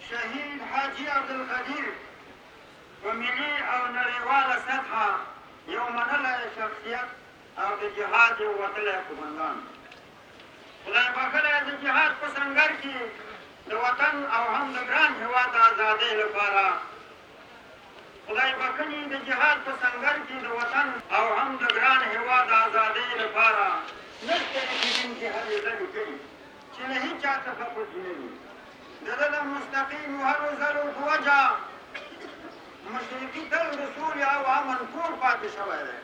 شهید حاجي عبدالقدیر په ملي او نړیواله سطحه یو منلی شخصیت او د جهاد یو وتلی قومندان. خدای بخښلی د جهاد په سنګر کې د وطن او هم د ګران هېواد د ازادۍ لپاره خدای بخښلي د جهاد په سنګر کې د وطن او هم د ګران هېواد د ازادۍ لپاره نشته چې دین کې هلې ځلې کوي چې له هېچا څخه پټ نه وي. د ده د مستقیمو هلو ځلو په وجه مشرقي تل د سولې او امن کور پاتې شوی دی.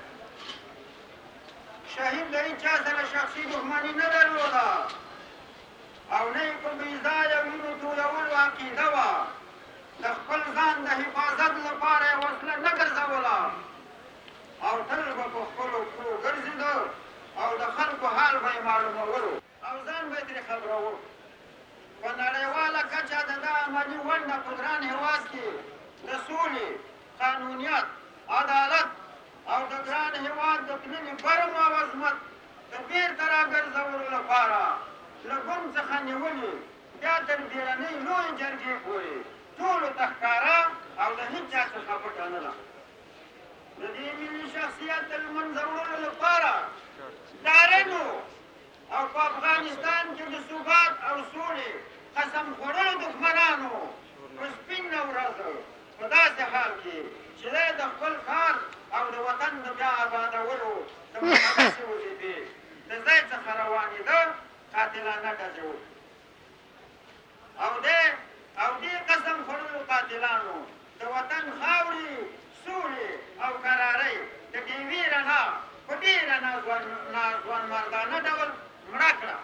شهید د هېچا سره شخصي دښمني نه درلوده او نه یې په بېځایه وینو تویولو عقیده وه. د خپل ځان د حفاظت لپاره یې وسله نه ګرځوله او تل به په خپلو پښو ګرځېده او د خلکو حال به یې معلومولو او ځان به یې ترې خبرولو. په نړیواله کچه د ده عملي ونډه په ګران هېواد کې د سولې، قانونیت، عدالت او د ګران هېواد د تللي برم او عظمت د بېرته راګرځولو لپاره له ګوند څخه نیولې بیا تر بیړنۍ لویې جرګې پورې ټولو ته ښکاره او د هېچا څخه پټه نه ده. د دې ملي شخصیت د له منځه وړلو لپاره ډارنو او په افغانستان کې د ثبات او سولې قسم خوړلو دښمنانو په سپینه ورځ په داسې حال کې چې دی د خپل کار او د وطن د بیا آبادولو د مقدسې وظیفې د ځای څخه روانېده قاتلانه ډزې وکړي او دې قسم خوړلو قاتلانو د وطن خاورې، سولې او قرارۍ د ډېوې رڼا په ډېره ناځوانمردانه ډول مړه کړه.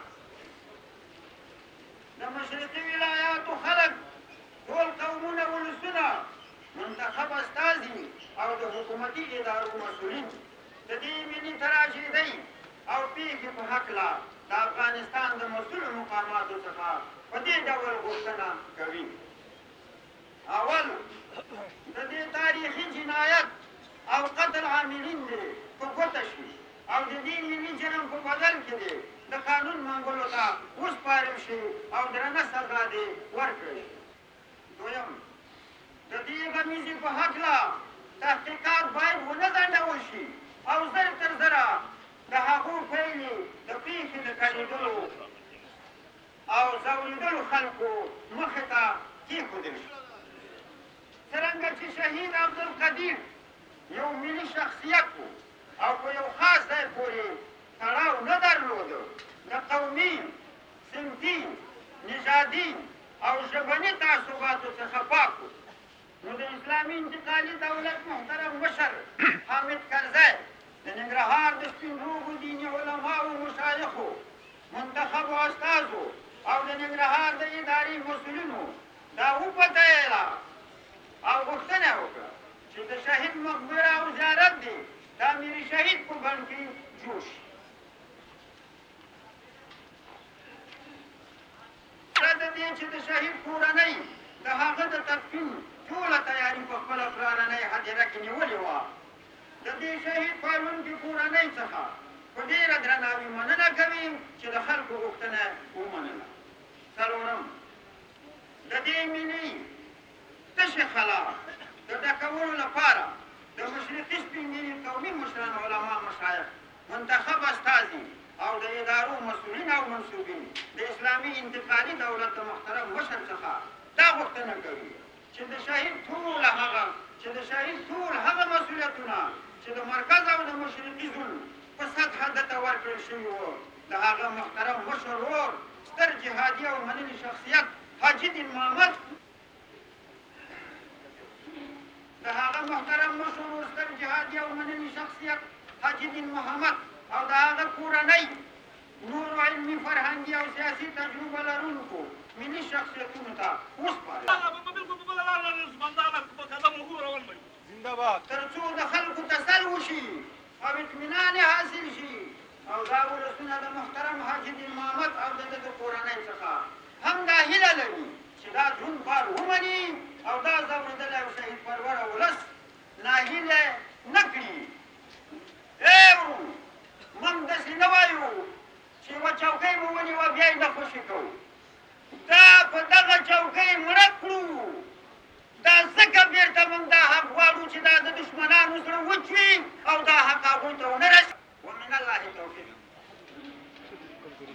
د مشرقي ولایاتو خلک ټول قومونه، ولسونه، منتخب استازي او د حکومتي ادارو مسؤلین د دې ملي تراژیدۍ او پېښې په هکله د افغانستان د مسؤلو مقاماتو څخه په دې ډول غوښتنه کوي. اول د دې تاریخي جنایت او قتل عاملین دې په ګوته شي او د دې ملي جرم په بدل کې دې د قانون منګولو ته وسپارل شي او درنه سزا دې ورکړي. دویم د دې غمیزې په هکله تحقیقات باید ونه ځنډول شي او زر تر زره د هغو پایلې د پېښې د کډېدلو او ځورېدلو خلکو مخې ته کېښودل شي. څرنګه چې شهید عبدالقدیر یو ملي شخصیت و او په یو خاص ځای پورې تړاو نه درلوده، د قومي، صنفي، نژادي او ژبني تعصباتو څخه پاک و، نو د اسلامي انتقالي دولت محترم مشر حامد کرزی د ننګرهار د سپین روغو دیني علماو، مشایخو، منتخبو استازو او د ننګرهار د ادارې مسؤلینو دا وپتایله او غوښتنه یې وکړه چې د شهید مقبره او زیارت دی د امیر شهید په بڼ کې جوړ شي. سره د دې چې د شهید کورنۍ د هغه د تدفین ټوله تیاري په خپله پلارنۍ هدیره کې نیولې وه، د دې شهید پالونکي کورنۍ څخه په ډېره درناوي مننه کوي چې د خلکو غوښتنه ومنله. څلورم د دې ملي تشې خلا د ډکولو لپاره د مشرقي سپین ږیري قومي مشران، علما، مشایخ، منتخب استازي او د ادارو مسؤلین او منصوبین د اسلامي انتقالي دولت د محترم مشر څخه دا غوښتنه کوي چې د شهید ټول هغه مسؤلیتونه چې د مرکز او د مشرقي ظلم په سطحه ده ته ورکړل شوي وو د هغه محترم مشر ورور ستر جهادي او منلي شخصیت حاجي دین محمد او د هغه کورنۍ نورو علمي، فرهنګي او سیاسي تجربه لرونکو ملي شخصیتونو ته وسپارل تر څو د خلکو تسل وشي او اطمینان حاصل شي او دا ولسونه د محترم حاجي دین محمد او د ده د کورنۍ څخه هم دا هیله لري چې دا دروند کار ومني او دا ځورېدلی او شهید پروره ولس ناهیله نه کړي. موږ داسې نه وایو چې یوه چوکۍ مو ونیوه بیا یې نه خوشي کوو، دا په دغه چوکۍ مړه کړو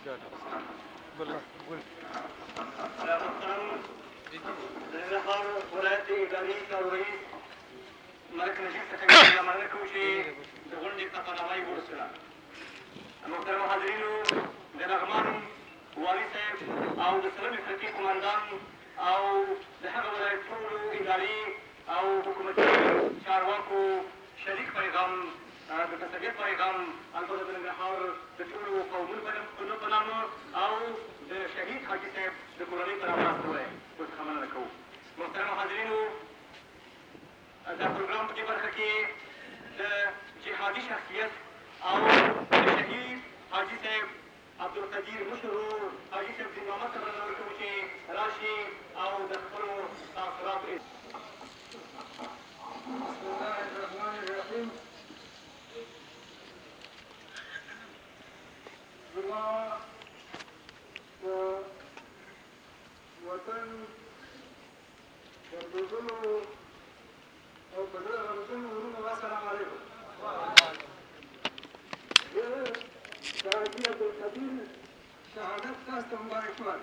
ننګرهار ولایت اداري کاروايي ملک نجیب صاحب مننه کوو چې د غونډې قطعنامه یې ورسوله. محترمو حاضرینو، د نغمان والي صاحب او د سلمې فرقې قمندان او د هغه ولایت ټولو اداري او حکومتي چارواکو شریک پیغام د تسلیت پیغام البته د ننګرهار د ټولو قومونو په نامه او د شهید حاجي صاحب د کورنۍ په نامه تاسو ووایئ ورڅخه مننه کوو. محترمو حاضرینو، دا پروګرام په دې برخه کې د جهادي شخصیت او د شهید حاجي صاحب عبدالقدیر مشر ورور حاجي صاحب دین محمد صاحب نه ورکوو چې راشي او د خپلو تاثراتو بسم الله الرحمن الرحیم. زما د وطن د دودونو او په زړه غمجنو ورونو السلام علیکم. زه د حاجي عبدالقدیر شهادت تاسو ته مبارکباد.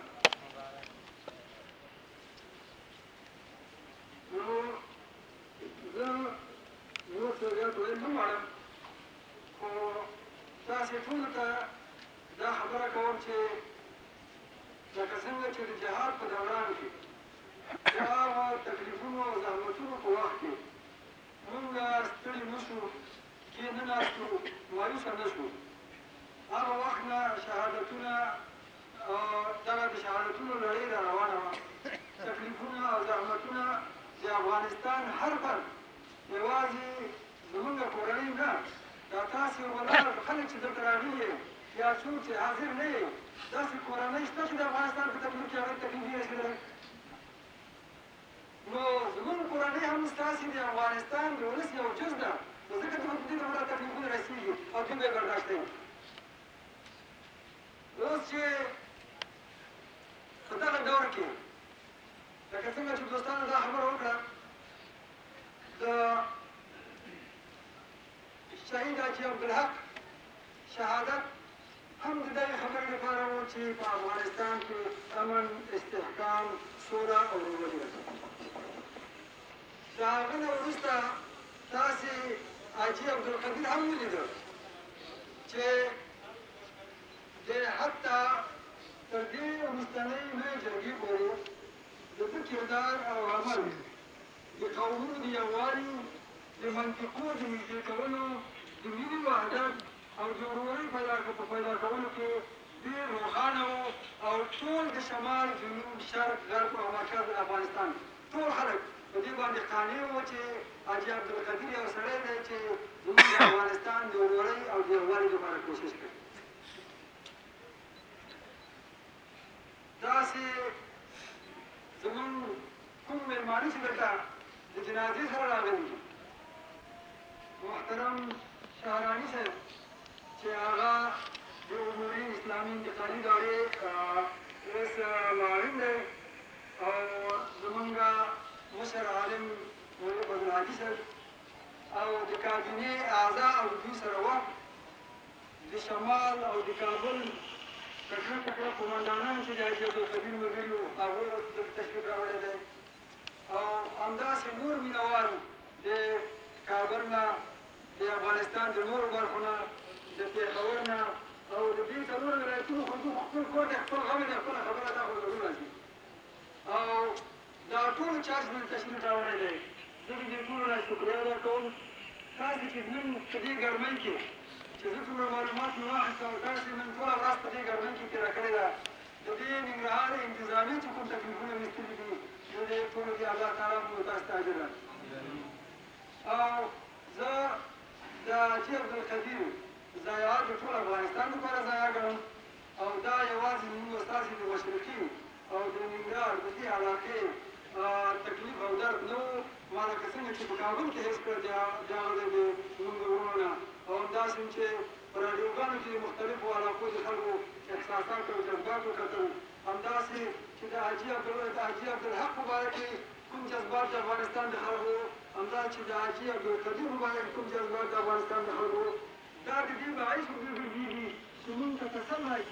نو زه نور څه زیات ویل نه غواړم، خو تاسې ټولو ته دا خبره کوم چې لکه څنګه چې د جهاد په دوران کې د هغه تکلیفونو او زحمتونو په وخت کې موږ ستړي نه شو، کې نه ناستو، مایوسه نه شو. هغه وخت نه شهادتونه دغه د شهادتونو لړۍ را روانه وه. تکلیفونه او زحمتونه د افغانستان هر فرد، یوازې زموږ کورنۍ نه، دا تاسې ولاړ خلک چې دلته راغلي یې یا څوک چې حاضر نه یې، داسې کورنۍ شته چې د افغانستان په تکلیف کې هغوی تکلیف یې رسېدلی. نو زموږ کورنۍ هم ستاسې د افغانستان د ولس یو جز ده، نو ځکه ته به په دې ډول تکلیفونه رسېږي او دوی به یې برداشتوي. اوس چې په دغه دور کې لکه څنګه چې دوستانو دا خبره وکړه، د شهید حاجي عبدالحق شهادت هم د دغې خبرې لپاره و چې په افغانستان کې امن، استحکام، سوله او ورورولي راشي. د هغه نه وروسته تاسې حاجي عبدالقدیر هم ولیده چې د حتی تر دې وروستنۍ لویې جرګې پورې د ده کردار او عمل د قومونو د یووالي، د منطقو د نږدې کولو، د ملي وحدت او د ورورۍ په پیدا کولو کې ډېر روښانه و. او ټول د شمال، جنوب، شرق، غرب او مرکز افغانستان ټول خلک په دې باندې قانع وو چې حاجي عبدالقدیر یو سړی دی چې زموږ د افغانستان د ورورۍ او د یووالي لپاره کوشش کوي. داسې زموږ کوم مېلمانه چې دلته د جنازې سره راغلي دي، محترم شهراني صاحب چې هغه د عمومي اسلامي انتقالي ادارې رئیس معاون دی، او زمونږ مشر عالم مولوي عبدالهادي صاحب او د کابینې اعضا او د دوی سره وه، د شمال او د کابل تکړه تکړه قمندانان چې د حاجي عبدالقدیر ملګري وو، هغوی دلته تشریف راوړی دی، او همداسې نور مینهوال د کابل نه، د افغانستان د نورو برخو نه، د پېښور نه او د دې څلورو ولایتونو خلکو خپل کور دی، خپل غم دی، خپله خبره دا خو ضرور راځي. او دا ټول چا چې نن تشریف راوړی دی، زه د دې ټولو نه شکریه ادا کوم. تاسې چې نن په دې ګرمۍ کې چې زه څومره معلومات مې واخیسته او تاسې نن ټوله ورځ په دې ګرمۍ کې تېره کړې ده، د دې ننګرهار انتظامي چې کوم تکلیفونه مې ایستلي دي، د دې ټولو کې الله تعالی مو تاسو ته اجر راکړي. او زه د حاجي عبدالقدیر ضایعات د ټول افغانستان لپاره ضایع ګڼم، او دا یوازې زموږ ستاسې د مشرقي او د ننګرهار د دې علاقې تکلیف او درد نه و. ما لکه څنګه چې په کابل کې حس کړه د هغه ځای د زموږ د وروڼو نه، او همداسې هم چې په راډیوګانو کې د مختلفو علاقو د خلکو احساسات او جذبات وکتل، همداسې چې د حاجي عبدالحق په باره کې کوم جذبات د افغانستان د خلکو، همدا چې د حاجي عبدالقدیر په باره کې کوم جذبات د افغانستان د خلکو، دا د دې باعث وګرځېږي چې موږ ته تسل راکړي چې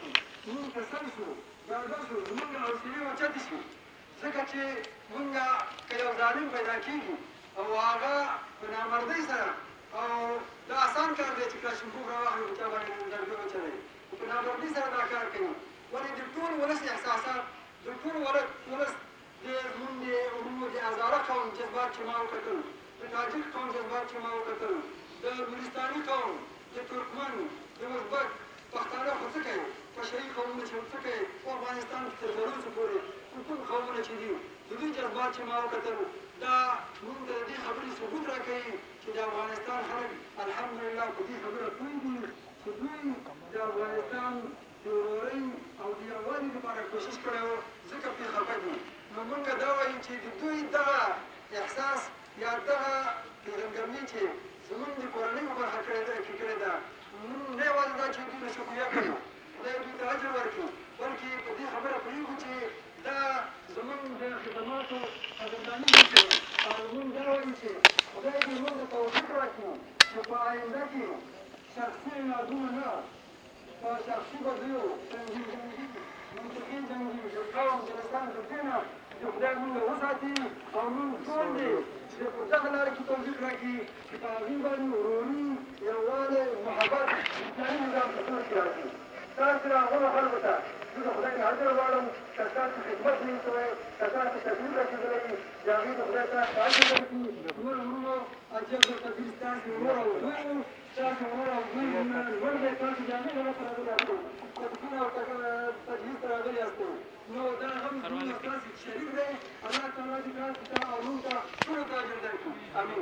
موږ کسل شو ډاډه شو زموږ حوصلې اوچتې شي ځکه چې موږ که یو ظالم پیدا کېږي او هغه په نامردۍ سره او دا اسان کار دی چې کلاشینکوف راواخلي په چا باندې لرګي وچلوي خو په نامردۍ سره دا کار کوي ولې د ټول ولس احساسات د ټول ولس د زموږ د علومو د هزاره قوم جذبات چې ما وکتل د تاجک قوم جذبات چې ما وکتل د نورستاني قوم د ترکمن د ازبک پښتانه خو څه کوي بشري قومونه چې څه کوي په افغانستان کې تر ضرورو پورې کوم قومونه چې دي د دوی جذبات چې ما وکتل دا موږ د دې خبرې ثبوت راکوي چې د افغانستان خلک الحمدلله په دې خبره پوه دي چې دوی د افغانستان د ورورۍ او د یووالي لپاره کوشش کړی و ځکه پرې خفه دي نو موږ دا وایو چې د دوی دغه احساس یا دغه پیژندګلوي چې زموږ د کورنۍ په برخه کې کړې ده نه یوازې دا چې دوی له شکریه کوي خدای دوی ته اجر ورکړي بلکې په دې خبره پوهېږو چې دا زموږ د خدماتو قدرداني وشي او موږ دا وایو چې خدای دې موږ ته توفیق راکړي چې په آینده کې شخصي یادونه نه په شخصي بدیو منطقي جنګي د قوم د انسان د دینه چې خدای موږ وساتي او موږ ټول دې چې په دغه لاره کې توفیق راکړي چې په هغې باندې وروري یووالی محبت اسلامي نظام په ټول کې راځي تاسو راغلو خلکو ته زه د خدای نه اجر غواړم که ستاسو خدمت نه وي کوی که تاسو تکلیف رسېدلی وي د هغې د خدای تاسو ته اجر درکړي نور ورونو اجر درته ځي ستاسو ورور او زوی وو ستاسو ورور او زوی لوړ دی تاسو د هغې هغه ته راغلي یاستئ تدفین او تجهیز ته راغلي یاستئ نو دا غم زموږ ستاسو شریک دی الله تعالی دې تاسو ته او موږ ته ټولو ته اجر درکړي امین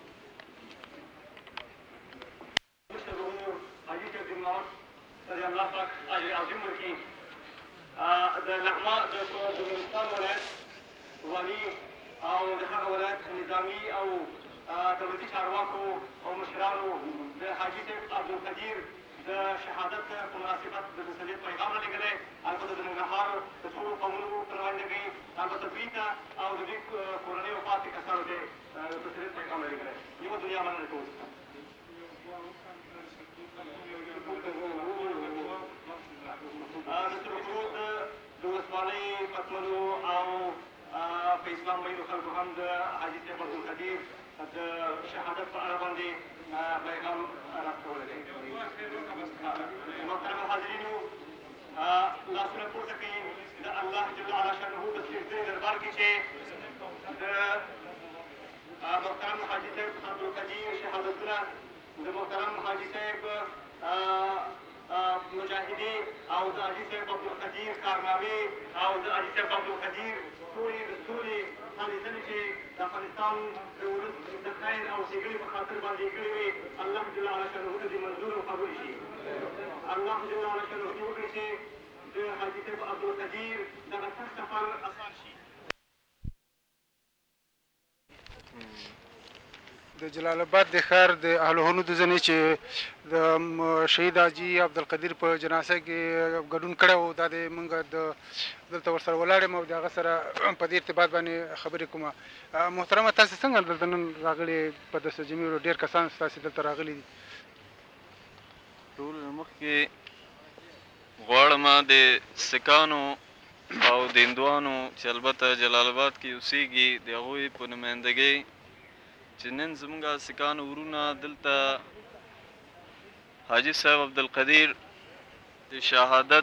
خدای الله پاک اجر عظیم ورکړي د نغمه د نورستان ولایت والي او د هغه ولایت نظامي او دولتي چارواکو او مشرانو د حاجي صاحب عبدالقدیر د شهادت په مناسبت د تسلیت پیغام رالېږلی البته د ننګرهار د ټولو قومونو په نمایندګۍ البته دوی ته او د دوی کورنیو پاتې کسانو ته د تسلیت پیغام رالېږلی نیمه دنیا مننه کوو د سرخرود د ولسوالۍ پتمنو او په اسلام ویلو خلکو هم د حاجي صاحب عبدالقدیر د شهادت په اړه باندې پیغام راستولی دی محترمو حاضرینو لاسونه پورته کوي د الله جل علا شانه په سجدې دربار کې چې د محترم حاجي صاحب عبدالقدیر شهادتونه د محترم حاجي صاحب مجاهدي او د حاجي صاحب عبدالقدیر کارنامې او د حاجي صاحب عبدالقدیر ټولې د سولې هلې ځلې چې د افغانستان د ولس د خیر او ښېګڼې په خاطر باندې یې کړې وې الله جل علا شانه ته دې منظور او قبول شي الله جل علا شانه دې وکړي چې د حاجي صاحب عبدالقدیر دغه سخت سفر اسان شي د جلال آباد د ښار د اهل هنود ځینې چې د شهید حاجي عبدالقدیر په جنازه کې ګډون کړی و دا د مونږ دلته ورسره ولاړ یم او د هغه سره په دې ارتباط باندې خبرې کوم محترمه تاسې څنګه دلته نن راغلي په دسته جمیرو ډېر کسان ستاسې دلته راغلي دي ټول مخکې غواړم د سکانو او د هندوانو چې البته جلال آباد کې اوسېږي د هغوی په نمایندګۍ چې نن زموږ سکانو ورونه دلته حاجي صاحب عبدالقدیر د شهادت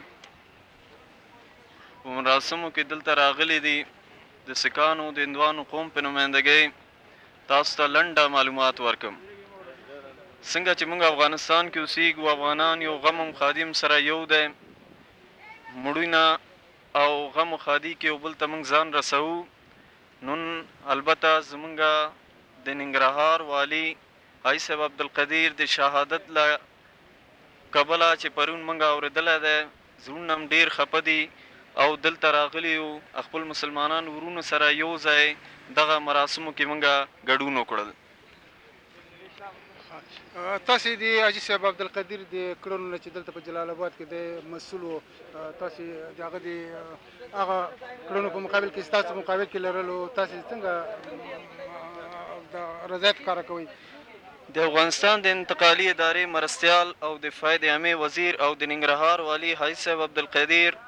په مراسمو کې دلته راغلي دي د سکانو د هندوانو قوم په نمایندګۍ تاسو ته لنډه معلومات ورکم څنګه چې موږ افغانستان کې اوسېږو افغانان یو غم و خادیم سره یو دی مړونه او غم و خادي کې یو بل ته موږ ځان رسوو نن البته زموږ د ننګرهار والي حاجي صاحب عبدالقدیر د شهادت له کبله چې پرون موږ اورېدلی دی زړونه هم ډېر خفه دي او دلته راغلي یو خپل مسلمانان ورونو سره یو ځای دغه مراسمو کې موږ ګډون وکړل تاسې د حاجي صاحب عبدالقدیر د کړنو نه چې دلته په جلال آباد کې د مسؤل و تاسې د هغه د هغه کړنو په مقابل کې ستاسو مقابل کې لرلو تاسې څنګه د رضایت ښکاره کوئ د افغانستان د انتقالي ادارې مرستیال او دفاعي د عامې وزیر او د ننګرهار والي حاجي صاحب عبدالقدیر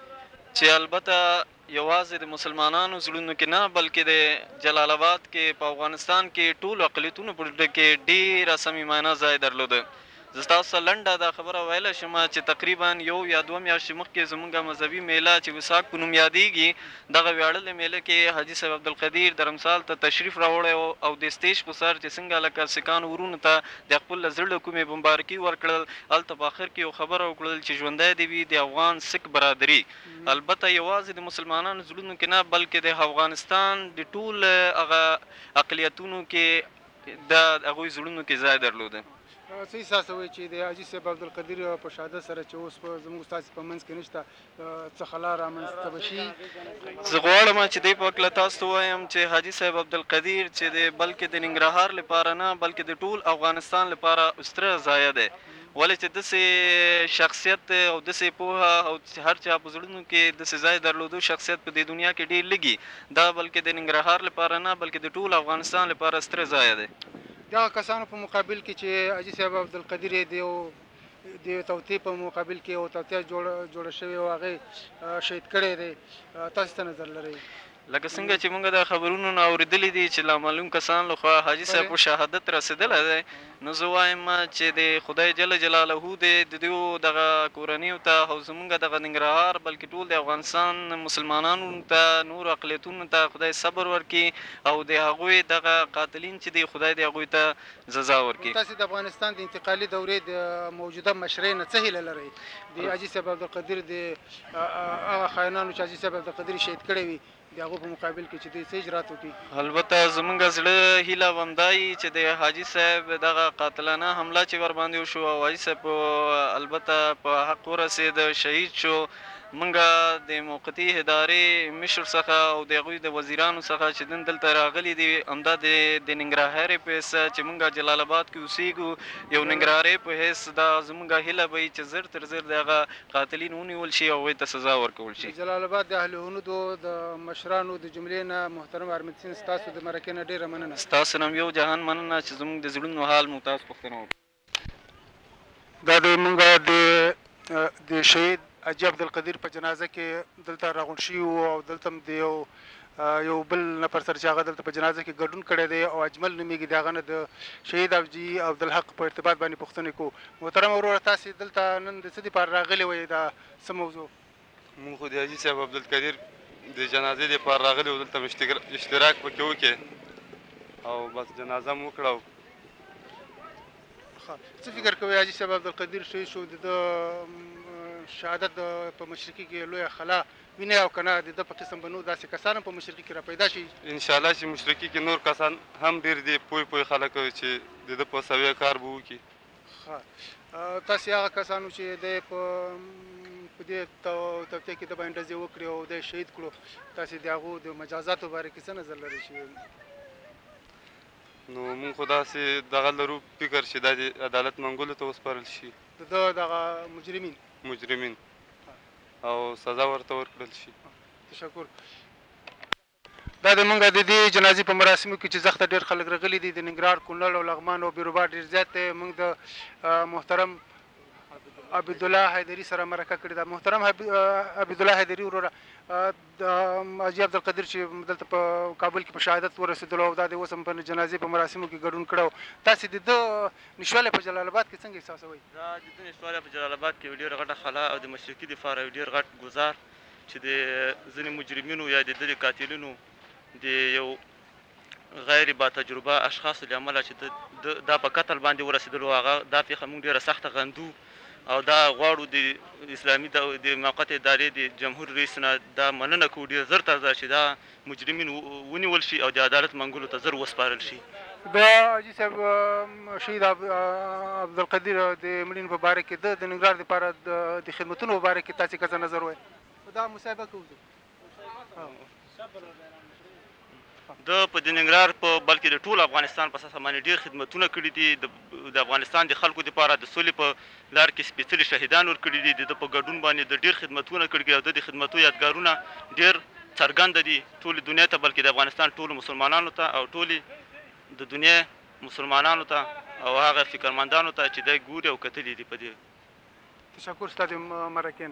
چې البته یوازې د مسلمانانو زړونو کې نه بلکې د جلال آباد کې په افغانستان کې ټولو اقلیتونو په زړه کې ډېره صمیمانه ځای درلوده. زه ستاسو ته لنډه دا خبره ویلی شم چې تقریبا 1 یا 2 میاشتې مخکې زموږ مذهبي میله چې وساک په نوم یادیږي دغه ویاړلې میله کې حاجي صاحب عبدالقدیر درمسال ته تشریف راوړی او د سټیج په سر چې څنګه لکه سیکانو ورونو ته د خپل له زړه کومې بمبارکي ورکړل، هلته په آخر کې یو خبره وکړل چې ژوندی دې وي د افغان سک برادري. البته یوازې د مسلمانانو زړونو کې نه بلکې د افغانستان د ټول هغه اقلیتونو کې د هغوی زړونو کې ځای درلوده. څه احساسوئ چې د حاجي صاحب عبدالقدیر په شهادت سره چې اوس په زموږ ستاسې په منځ کې نشته څه خلا رامنځته به شي؟ زه غواړم چې دې په هکله تاسو ته ووایم چې حاجي صاحب عبدالقدیر چې دی بلکې د ننګرهار لپاره نه بلکې د ټول افغانستان لپاره استره ضایع دی، ولې چې داسې شخصیت او داسې پوهه او هر چا په زړونو کې داسې ځای درلودو شخصیت په دې دنیا کې ډېر لږي، دا بلکې د ننګرهار لپاره نه بلکې د ټول افغانستان لپاره ستره ضایع دی. دغه کسانو په مقابل کې چې حاجي صاحب عبدالقدیر یې د یو توطیې په مقابل کې یو توطیه جوړه شوې او هغې شهید کړی دی، تاسو څه نظر لرئ؟ لکه څنګه چې موږ د خبرونو نه اورېدلي دي چې نامعلوم کسان لخوا حاجي صاحب په شهادت رسېدلی دی، نو زه وایم چې د خدای جل جلاله د دوی دغه کورنیو ته او زموږ دغه ننګرهار بلکې ټول د افغانستان مسلمانانو ته نورو اقلیتونو ته خدای صبر ورکړي او د هغوی دغه قاتلین چې دي خدای د هغوی ته سزا ورکړي. تاسې د افغانستان د انتقالي دورې د موجوده مشرۍ نه څه هیله لرئ؟ د حاجي صاحب عبدالقدیر د هغه خاینانو چې حاجي صاحب عبدالقدیر شهید کړی وي د هغو په مقابل کې چې دوی څه اجرات وکړي؟ البته زموږ زړه هیله به همدا وي چې د حاجي صاحب دغه قاتلانه حمله چې ورباندې وشو او حاجي صاحب البته په حق ورسېد شهید شو، موږ د موقتي ادارې مشر څخه او د هغوی د وزیرانو څخه چې نن دلته راغلي دي همدا د ننګرهارۍ په حیث چې موږ جلال آباد کې اوسېږو یو ننګرهارۍ په حیث دا زموږ هیله به وي چې زر تر زر د هغه قاتلین ونیول شي او هغوی ته سزا ورکول شي. جلال آباد د اهل هنودو د مشرانو د جملې نه محترم ارمید سین ستاسو د مرکې نه ډېره مننه. ستاسو نه هم یو جهان مننه چې زموږ د زړونو حال مو تاسو پوښتنه وکړه. دا د موږ د شهید حاجي عبدالقدیر په جنازه کې دلته راغونډ شوي وو او دلته هم د یو بل نفر سره چې هغه دلته په جنازه کې ګډون کړی دی او اجمل نومیږي د هغه نه د شهید حاجي عبدالحق په ارتباط باندې پوښتنې کوو. محترم وروره تاسې دلته نن د څه دپاره راغلي وئ؟ دا څه موضوع؟ مونږ خو د حاجي صاحب عبدالقدیر د جنازې دپاره راغلي وو، دلته اشتراک پکې وکړې او بس جنازه مو وکړه. څه فکر کوئ حاجي صاحب عبدالقدیر شهید شو، د شهادت په مشرقي کې لویه خلا وینئ او که نه د ده په قسم به نور داسې کسان هم په مشرقي کې را پیدا شي؟ انشاءالله چې مشرقي کې نور کسان هم ډېر دي پوه خلک چې د ده په سویه کار به وکړي. ښه، تاسې هغه کسانو چې دی په دې توطیه کې د باندې ډزې وکړې او دی شهید کړو، تاسې د هغو د مجازاتو باره کې څه نظر لرئ؟ چې نو مونږ خو داسې دغه لرو فکر چې دا د عدالت منګولو ته وسپارل شي، د ده دغه مجرمین او سزا ورته ورکړل شي. تشکر. دا د موږ د دې جنازې په مراسمو کې چې زخته ډېر خلک راغلي دي د ننګرهار، کونړ او لغمان او بیروبار ډېر زیات دی. موږ د محترم عبدالله حیدري سره مرکه کړې ده. محترم عبدالله حیدري وروره، د حاجي عبدالقدیر چې دلته په کابل کې په شهادت ورسېدلو او دا د اوس هم په جنازې په مراسمو کې ګډون کړی، تاسې د ده نشوالی په جلال آباد کې څنګه احساسوئ؟ دا د ده نشوالی په جلال آباد کې یو ډېره غټه خلا او د مشرقي دفاع یو ډېر غټ ګزار چې د ځینې مجرمینو یا د ده د قاتلینو د یو غیر با تجربه اشخاصو له امله چې دا په قتل باندې ورسېدلو، هغه دا پېښه موږ ډېره سخته غندو او دا غواړو د اسلامي د موقت ادارې د جمهور رئیس نه دا مننه کوو ډېر زر تر زر چې دا مجرمین ونیول شي او د عدالت منګولو ته زر وسپارل شي. د حاجي صاحب شهید عبدالقدیر د مړینې په باره کې د ننګرهار دپاره د خدمتونو په باره کې تاسې که څه نظر وایي؟ دا مصاحبه کوو د په د ننګرهار په بلکې د ټول افغانستان په اساس باندې ډېر خدمتونه کړي دي، د افغانستان د خلکو دپاره د سولې په لار کې سپېڅلي شهیدان ورکړي دي، د په ګډون باندې د ډېر خدمتونه کړي دي او د خدمتو یادګارونه ډېر څرګنده دي ټولې دنیا ته بلکې د افغانستان ټولو مسلمانانو ته او ټولې د دنیا مسلمانانو ته او هغه فکرمندانو ته چې دی ګوري او کتلي دي په دې تشکر ستا د مرکې نه